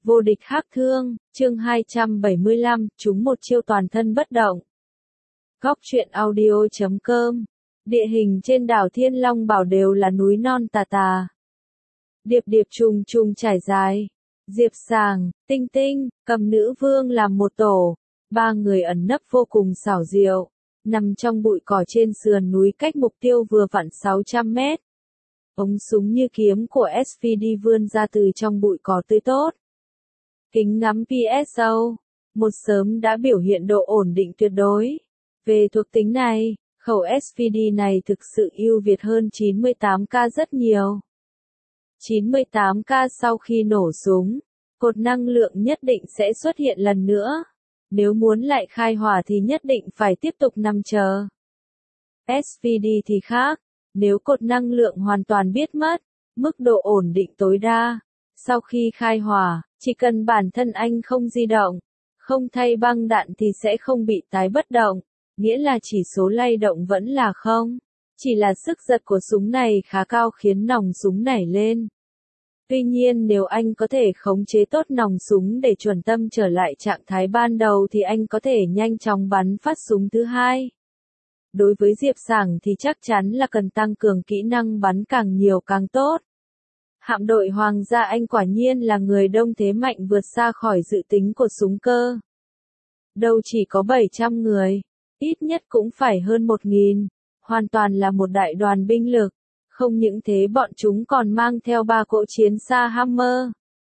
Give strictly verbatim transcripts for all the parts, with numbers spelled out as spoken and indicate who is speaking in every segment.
Speaker 1: Vô địch hắc thương, chương hai trăm bảy mươi lăm, chúng một chiêu toàn thân bất động. Góc truyện audio chấm com. Địa hình trên đảo Thiên Long Bảo đều là núi non tà tà. Điệp điệp trùng trùng trải dài. Diệp Sàng, Tinh Tinh, Cầm Nữ Vương làm một tổ. Ba người ẩn nấp vô cùng xảo diệu. Nằm trong bụi cỏ trên sườn núi cách mục tiêu vừa vặn sáu trăm mét. Ống súng như kiếm của ét vê đê vươn ra từ trong bụi cỏ tươi tốt. Kính ngắm pê ét ô, một sớm đã biểu hiện độ ổn định tuyệt đối. Về thuộc tính này, khẩu ét vê đê này thực sự ưu việt hơn chín mươi tám K rất nhiều. chín mươi tám K sau khi nổ súng, cột năng lượng nhất định sẽ xuất hiện lần nữa. Nếu muốn lại khai hỏa thì nhất định phải tiếp tục nằm chờ. ét vê đê thì khác, nếu cột năng lượng hoàn toàn biết mất, mức độ ổn định tối đa. Sau khi khai hỏa, chỉ cần bản thân anh không di động, không thay băng đạn thì sẽ không bị tái bất động, nghĩa là chỉ số lay động vẫn là không. Chỉ là sức giật của súng này khá cao khiến nòng súng nảy lên. Tuy nhiên nếu anh có thể khống chế tốt nòng súng để chuẩn tâm trở lại trạng thái ban đầu thì anh có thể nhanh chóng bắn phát súng thứ hai. Đối với Diệp Sàng thì chắc chắn là cần tăng cường kỹ năng bắn càng nhiều càng tốt. Hạm đội Hoàng gia Anh quả nhiên là người đông thế mạnh vượt xa khỏi dự tính của súng cơ. Đâu chỉ có bảy trăm người, ít nhất cũng phải hơn một nghìn, hoàn toàn là một đại đoàn binh lực. Không những thế bọn chúng còn mang theo ba cỗ chiến xa Hammer.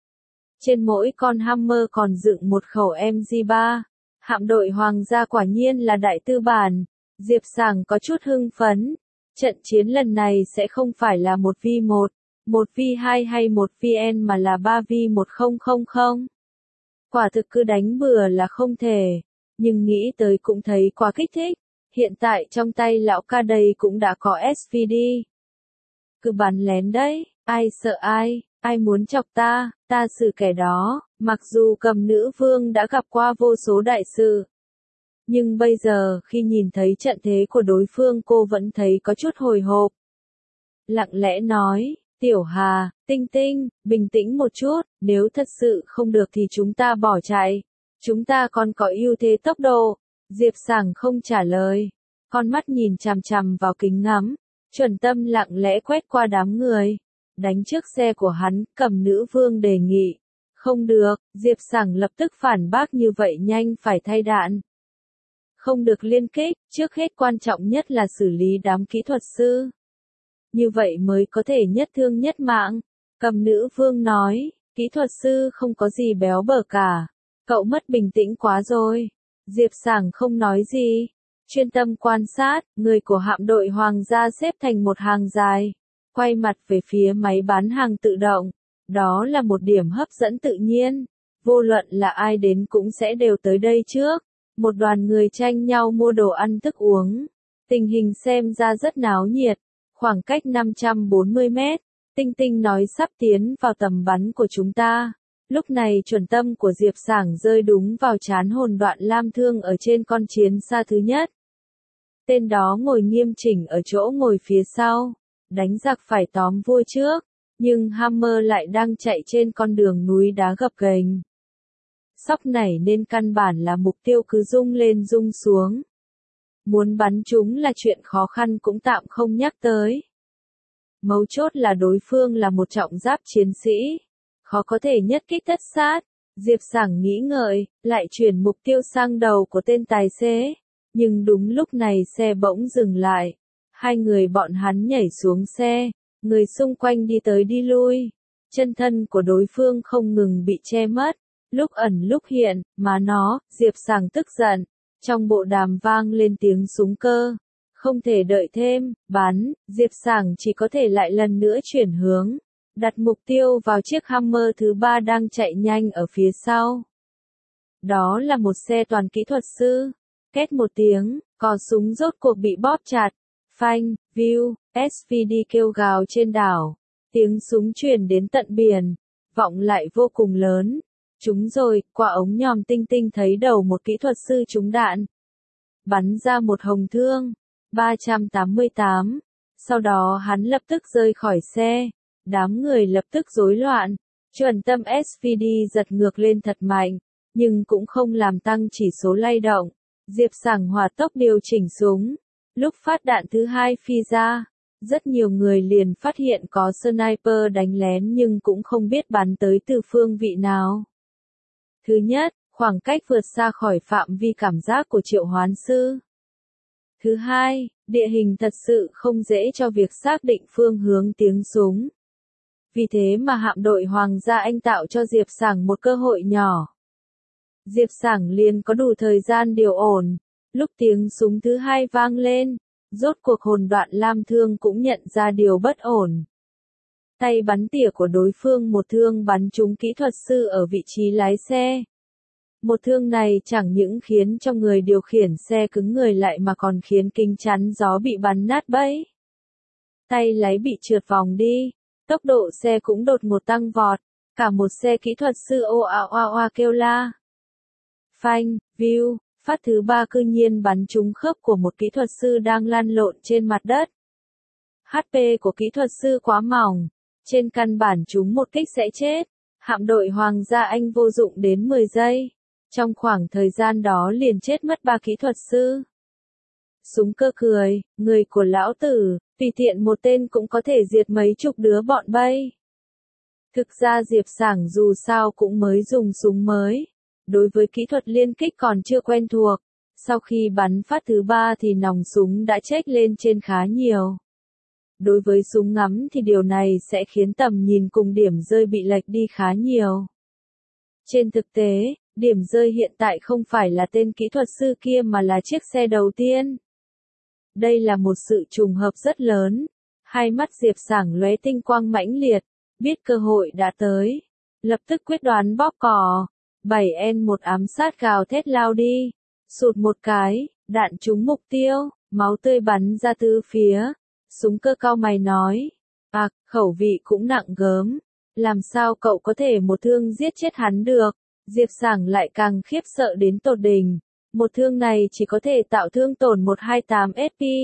Speaker 1: Trên mỗi con Hammer còn dựng một khẩu em giê ba. Hạm đội Hoàng gia quả nhiên là đại tư bản. Diệp Sàng có chút hưng phấn. Trận chiến lần này sẽ không phải là một vs một, một vs hai hay một vs N mà là ba vs một nghìn. Quả thực cứ đánh bừa là không thể. Nhưng nghĩ tới cũng thấy quá kích thích. Hiện tại trong tay lão ca đây cũng đã có ét vê đê. Cứ bắn lén đấy, ai sợ ai, ai muốn chọc ta, ta xử kẻ đó. Mặc dù Cầm Nữ Vương đã gặp qua vô số đại sự. Nhưng bây giờ khi nhìn thấy trận thế của đối phương cô vẫn thấy có chút hồi hộp. Lặng lẽ nói, Tiểu Hà, Tinh Tinh, bình tĩnh một chút, nếu thật sự không được thì chúng ta bỏ chạy. Chúng ta còn có ưu thế tốc độ. Diệp Sàng không trả lời. Con mắt nhìn chằm chằm vào kính ngắm. Chuẩn tâm lặng lẽ quét qua đám người. Đánh trước xe của hắn, Cầm Nữ Vương đề nghị. Không được, Diệp Sàng lập tức phản bác như vậy nhanh phải thay đạn. Không được liên kích, trước hết quan trọng nhất là xử lý đám kỹ thuật sư. Như vậy mới có thể nhất thương nhất mạng. Cầm Nữ Vương nói, kỹ thuật sư không có gì béo bở cả. Cậu mất bình tĩnh quá rồi. Diệp Sàng không nói gì. Chuyên tâm quan sát, người của hạm đội Hoàng gia xếp thành một hàng dài. Quay mặt về phía máy bán hàng tự động. Đó là một điểm hấp dẫn tự nhiên. Vô luận là ai đến cũng sẽ đều tới đây trước. Một đoàn người tranh nhau mua đồ ăn thức uống. Tình hình xem ra rất náo nhiệt. Khoảng cách năm trăm bốn mươi mét. Tinh Tinh nói sắp tiến vào tầm bắn của chúng ta. Lúc này chuẩn tâm của Diệp Sàng rơi đúng vào trán hồn đoạn lam thương ở trên con chiến xa thứ nhất. Tên đó ngồi nghiêm chỉnh ở chỗ ngồi phía sau. Đánh giặc phải tóm vua trước. Nhưng Hammer lại đang chạy trên con đường núi đá gập ghềnh. Sóc nảy nên căn bản là mục tiêu cứ rung lên rung xuống. Muốn bắn chúng là chuyện khó khăn cũng tạm không nhắc tới. Mấu chốt là đối phương là một trọng giáp chiến sĩ. Khó có thể nhất kích tất sát. Diệp Sàng nghĩ ngợi, lại chuyển mục tiêu sang đầu của tên tài xế. Nhưng đúng lúc này xe bỗng dừng lại. Hai người bọn hắn nhảy xuống xe. Người xung quanh đi tới đi lui. Chân thân của đối phương không ngừng bị che mất. Lúc ẩn lúc hiện, mà nó, Diệp Sàng tức giận. Trong bộ đàm vang lên tiếng súng cơ. Không thể đợi thêm, bắn, Diệp Sàng chỉ có thể lại lần nữa chuyển hướng. Đặt mục tiêu vào chiếc Hammer thứ ba đang chạy nhanh ở phía sau. Đó là một xe toàn kỹ thuật sư. Két một tiếng, cò súng rốt cuộc bị bóp chặt. Phanh, view, ét vê đê kêu gào trên đảo. Tiếng súng truyền đến tận biển. Vọng lại vô cùng lớn. Trúng rồi, qua ống nhòm Tinh Tinh thấy đầu một kỹ thuật sư trúng đạn. Bắn ra một hồng thương. ba trăm tám mươi tám. Sau đó hắn lập tức rơi khỏi xe. Đám người lập tức rối loạn. Chuẩn tâm ét vê đê giật ngược lên thật mạnh, nhưng cũng không làm tăng chỉ số lay động. Diệp Sảng hỏa tốc điều chỉnh súng. Lúc phát đạn thứ hai phi ra, rất nhiều người liền phát hiện có sniper đánh lén nhưng cũng không biết bắn tới từ phương vị nào. Thứ nhất, khoảng cách vượt xa khỏi phạm vi cảm giác của triệu hoán sư. Thứ hai, địa hình thật sự không dễ cho việc xác định phương hướng tiếng súng. Vì thế mà hạm đội Hoàng gia Anh tạo cho Diệp Sảng một cơ hội nhỏ. Diệp Sảng liền có đủ thời gian điều ổn. Lúc tiếng súng thứ hai vang lên, rốt cuộc hồn đoạn lam thương cũng nhận ra điều bất ổn. Tay bắn tỉa của đối phương một thương bắn trúng kỹ thuật sư ở vị trí lái xe. Một thương này chẳng những khiến cho người điều khiển xe cứng người lại mà còn khiến kính chắn gió bị bắn nát bấy. Tay lái bị trượt vòng đi, tốc độ xe cũng đột ngột tăng vọt, cả một xe kỹ thuật sư ô a oa oa kêu la. Phanh, view, phát thứ ba cư nhiên bắn trúng khớp của một kỹ thuật sư đang lăn lộn trên mặt đất. hát pê của kỹ thuật sư quá mỏng, trên căn bản chúng một kích sẽ chết. Hạm đội Hoàng gia Anh vô dụng đến mười giây. Trong khoảng thời gian đó liền chết mất ba kỹ thuật sư. Súng cơ cười, người của lão tử, tùy tiện một tên cũng có thể diệt mấy chục đứa bọn bay. Thực ra Diệp Sảng dù sao cũng mới dùng súng mới. Đối với kỹ thuật liên kích còn chưa quen thuộc. Sau khi bắn phát thứ ba thì nòng súng đã chếch lên trên khá nhiều. Đối với súng ngắm thì điều này sẽ khiến tầm nhìn cùng điểm rơi bị lệch đi khá nhiều. Trên thực tế, điểm rơi hiện tại không phải là tên kỹ thuật sư kia mà là chiếc xe đầu tiên. Đây là một sự trùng hợp rất lớn. Hai mắt Diệp Sảng lóe tinh quang mãnh liệt, biết cơ hội đã tới. Lập tức quyết đoán bóp cò. bảy en một ám sát gào thét lao đi. Sụt một cái, đạn trúng mục tiêu, máu tươi bắn ra tứ phía. Súng cơ cao mày nói. À, khẩu vị cũng nặng gớm. Làm sao cậu có thể một thương giết chết hắn được? Diệp Sảng lại càng khiếp sợ đến tột đỉnh. Một thương này chỉ có thể tạo thương tổn một trăm hai mươi tám ép pê.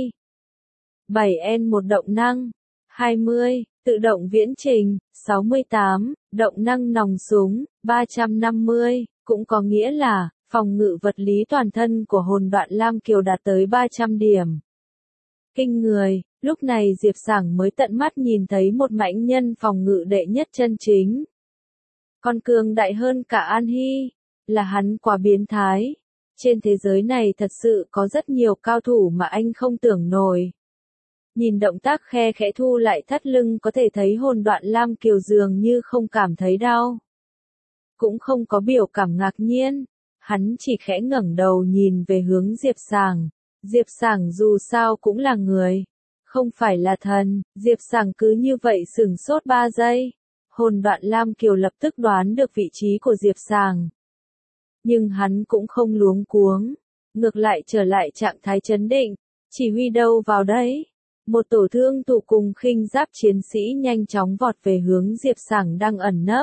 Speaker 1: bảy en một động năng. hai mươi, tự động viễn trình. sáu mươi tám, động năng nòng súng. ba trăm năm mươi, cũng có nghĩa là, phòng ngự vật lý toàn thân của hồn đoạn Lam Kiều đạt tới ba trăm điểm. Kinh người, lúc này Diệp Sảng mới tận mắt nhìn thấy một mãnh nhân phòng ngự đệ nhất chân chính. Còn cường đại hơn cả An Hy, là hắn quá biến thái. Trên thế giới này thật sự có rất nhiều cao thủ mà anh không tưởng nổi. Nhìn động tác khe khẽ thu lại thắt lưng có thể thấy hồn đoạn Lam Kiều dường như không cảm thấy đau. Cũng không có biểu cảm ngạc nhiên, hắn chỉ khẽ ngẩng đầu nhìn về hướng Diệp Sảng. Diệp Sảng dù sao cũng là người, không phải là thần. Diệp Sảng cứ như vậy sửng sốt ba giây. Hồn đoạn Lam Kiều lập tức đoán được vị trí của Diệp Sảng. Nhưng hắn cũng không luống cuống, ngược lại trở lại trạng thái trấn định, chỉ huy đâu vào đấy. Một tổ thương tụ cùng khinh giáp chiến sĩ nhanh chóng vọt về hướng Diệp Sảng đang ẩn nấp.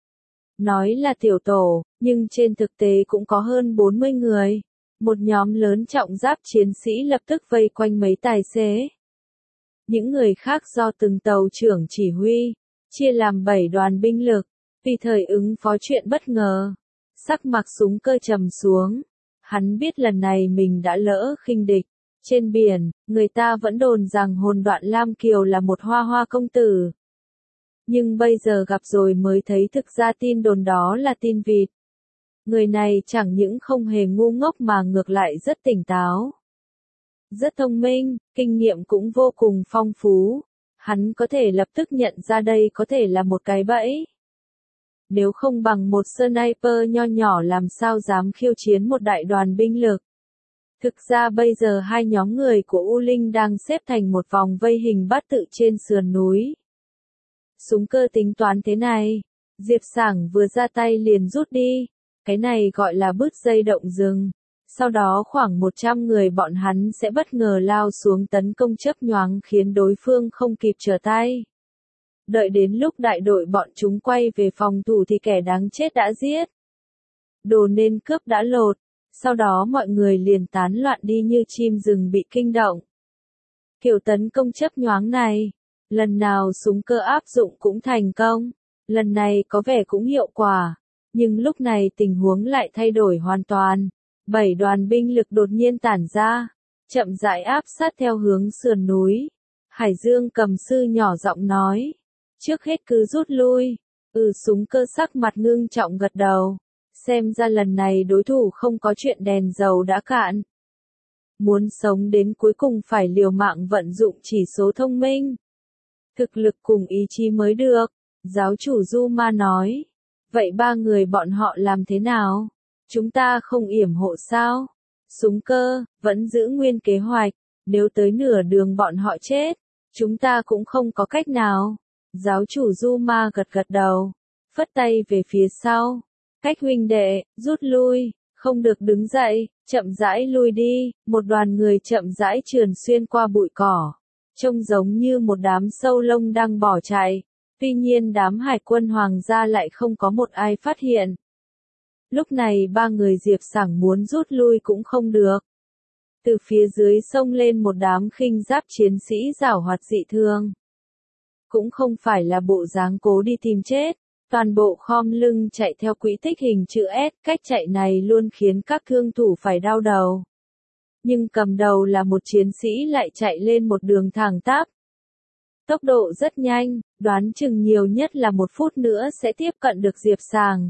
Speaker 1: Nói là tiểu tổ, nhưng trên thực tế cũng có hơn bốn mươi người. Một nhóm lớn trọng giáp chiến sĩ lập tức vây quanh mấy tài xế. Những người khác do từng tàu trưởng chỉ huy, chia làm bảy đoàn binh lực, tùy thời ứng phó chuyện bất ngờ. Sắc mặt súng cơ trầm xuống. Hắn biết lần này mình đã lỡ khinh địch. Trên biển, người ta vẫn đồn rằng hồn đoạn Lam Kiều là một hoa hoa công tử. Nhưng bây giờ gặp rồi mới thấy thực ra tin đồn đó là tin vịt. Người này chẳng những không hề ngu ngốc mà ngược lại rất tỉnh táo. Rất thông minh, kinh nghiệm cũng vô cùng phong phú. Hắn có thể lập tức nhận ra đây có thể là một cái bẫy. Nếu không bằng một sniper nho nhỏ làm sao dám khiêu chiến một đại đoàn binh lực. Thực ra bây giờ hai nhóm người của U Linh đang xếp thành một vòng vây hình bát tự trên sườn núi. Súng cơ tính toán thế này. Diệp Sảng vừa ra tay liền rút đi. Cái này gọi là bứt dây động rừng. Sau đó khoảng một trăm người bọn hắn sẽ bất ngờ lao xuống tấn công chớp nhoáng khiến đối phương không kịp trở tay. Đợi đến lúc đại đội bọn chúng quay về phòng thủ thì kẻ đáng chết đã giết. Đồ nên cướp đã lột. Sau đó mọi người liền tán loạn đi như chim rừng bị kinh động. Kiểu tấn công chớp nhoáng này, lần nào súng cơ áp dụng cũng thành công. Lần này có vẻ cũng hiệu quả, nhưng lúc này tình huống lại thay đổi hoàn toàn. Bảy đoàn binh lực đột nhiên tản ra, chậm rãi áp sát theo hướng sườn núi. Hải Dương Cầm Sư nhỏ giọng nói, trước hết cứ rút lui. Ừ, Súng Cơ sắc mặt ngưng trọng gật đầu. Xem ra lần này đối thủ không có chuyện đèn dầu đã cạn. Muốn sống đến cuối cùng phải liều mạng vận dụng chỉ số thông minh, thực lực cùng ý chí mới được. Giáo chủ Du Ma nói, vậy ba người bọn họ làm thế nào? Chúng ta không yểm hộ sao? Súng Cơ, vẫn giữ nguyên kế hoạch, nếu tới nửa đường bọn họ chết, chúng ta cũng không có cách nào. Giáo chủ Du Ma gật gật đầu, phất tay về phía sau. Cách huynh đệ, rút lui, không được đứng dậy, chậm rãi lui đi. Một đoàn người chậm rãi trườn xuyên qua bụi cỏ, trông giống như một đám sâu lông đang bỏ chạy. Tuy nhiên đám hải quân hoàng gia lại không có một ai phát hiện. Lúc này ba người Diệp Sảng muốn rút lui cũng không được. Từ phía dưới xông lên một đám khinh giáp chiến sĩ giảo hoạt dị thương. Cũng không phải là bộ dáng cố đi tìm chết, toàn bộ khom lưng chạy theo quỹ tích hình chữ S. Cách chạy này luôn khiến các thương thủ phải đau đầu. Nhưng cầm đầu là một chiến sĩ lại chạy lên một đường thẳng tắp. Tốc độ rất nhanh, đoán chừng nhiều nhất là một phút nữa sẽ tiếp cận được Diệp Sảng.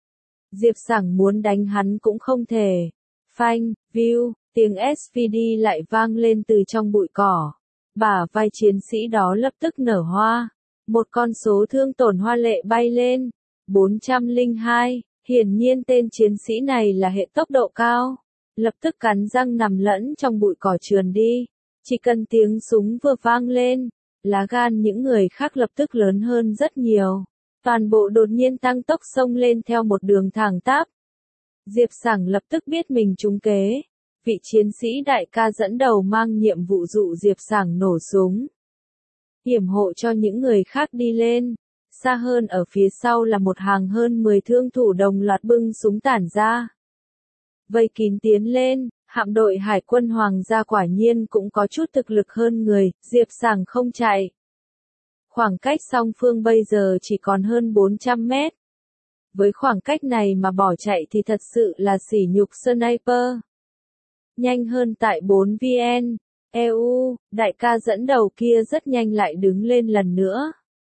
Speaker 1: Diệp Sảng muốn đánh hắn cũng không thể. Phanh, view, tiếng ét vê đê lại vang lên từ trong bụi cỏ. Bả vai chiến sĩ đó lập tức nở hoa. Một con số thương tổn hoa lệ bay lên. bốn trăm lẻ hai, hiển nhiên tên chiến sĩ này là hệ tốc độ cao. Lập tức cắn răng nằm lẫn trong bụi cỏ trườn đi. Chỉ cần tiếng súng vừa vang lên, lá gan những người khác lập tức lớn hơn rất nhiều. Toàn bộ đột nhiên tăng tốc xông lên theo một đường thẳng tắp. Diệp Sảng lập tức biết mình trúng kế. Vị chiến sĩ đại ca dẫn đầu mang nhiệm vụ dụ Diệp Sảng nổ súng, yểm hộ cho những người khác đi lên. Xa hơn ở phía sau là một hàng hơn mười thương thủ đồng loạt bưng súng tản ra, vây kín tiến lên. Hạm đội hải quân hoàng gia quả nhiên cũng có chút thực lực hơn người. Diệp Sảng không chạy. Khoảng cách song phương bây giờ chỉ còn hơn bốn trăm mét. Với khoảng cách này mà bỏ chạy thì thật sự là sỉ nhục sniper. Nhanh hơn tại bốn viên. e u, đại ca dẫn đầu kia rất nhanh lại đứng lên lần nữa.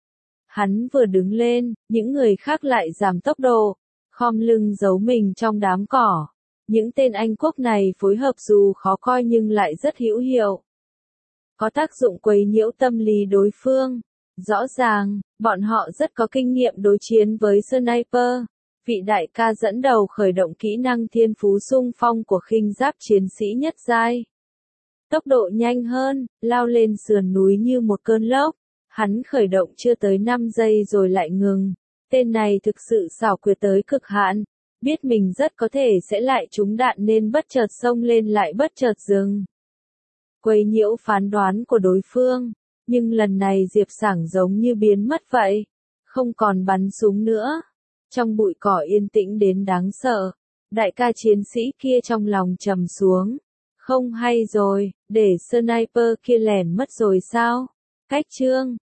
Speaker 1: Hắn vừa đứng lên, những người khác lại giảm tốc độ, khom lưng giấu mình trong đám cỏ. Những tên Anh quốc này phối hợp dù khó coi nhưng lại rất hữu hiệu. Có tác dụng quấy nhiễu tâm lý đối phương. Rõ ràng, bọn họ rất có kinh nghiệm đối chiến với sniper. Vị đại ca dẫn đầu khởi động kỹ năng thiên phú xung phong của khinh giáp chiến sĩ nhất giai. Tốc độ nhanh hơn, lao lên sườn núi như một cơn lốc. Hắn khởi động chưa tới năm giây rồi lại ngừng. Tên này thực sự xảo quyệt tới cực hạn. Biết mình rất có thể sẽ lại trúng đạn nên bất chợt xông lên lại bất chợt dừng. Quấy nhiễu phán đoán của đối phương. Nhưng lần này Diệp Sảng giống như biến mất vậy. Không còn bắn súng nữa. Trong bụi cỏ yên tĩnh đến đáng sợ. Đại ca chiến sĩ kia trong lòng trầm xuống. Không hay rồi, để sniper kia lẻn mất rồi sao? Cách chương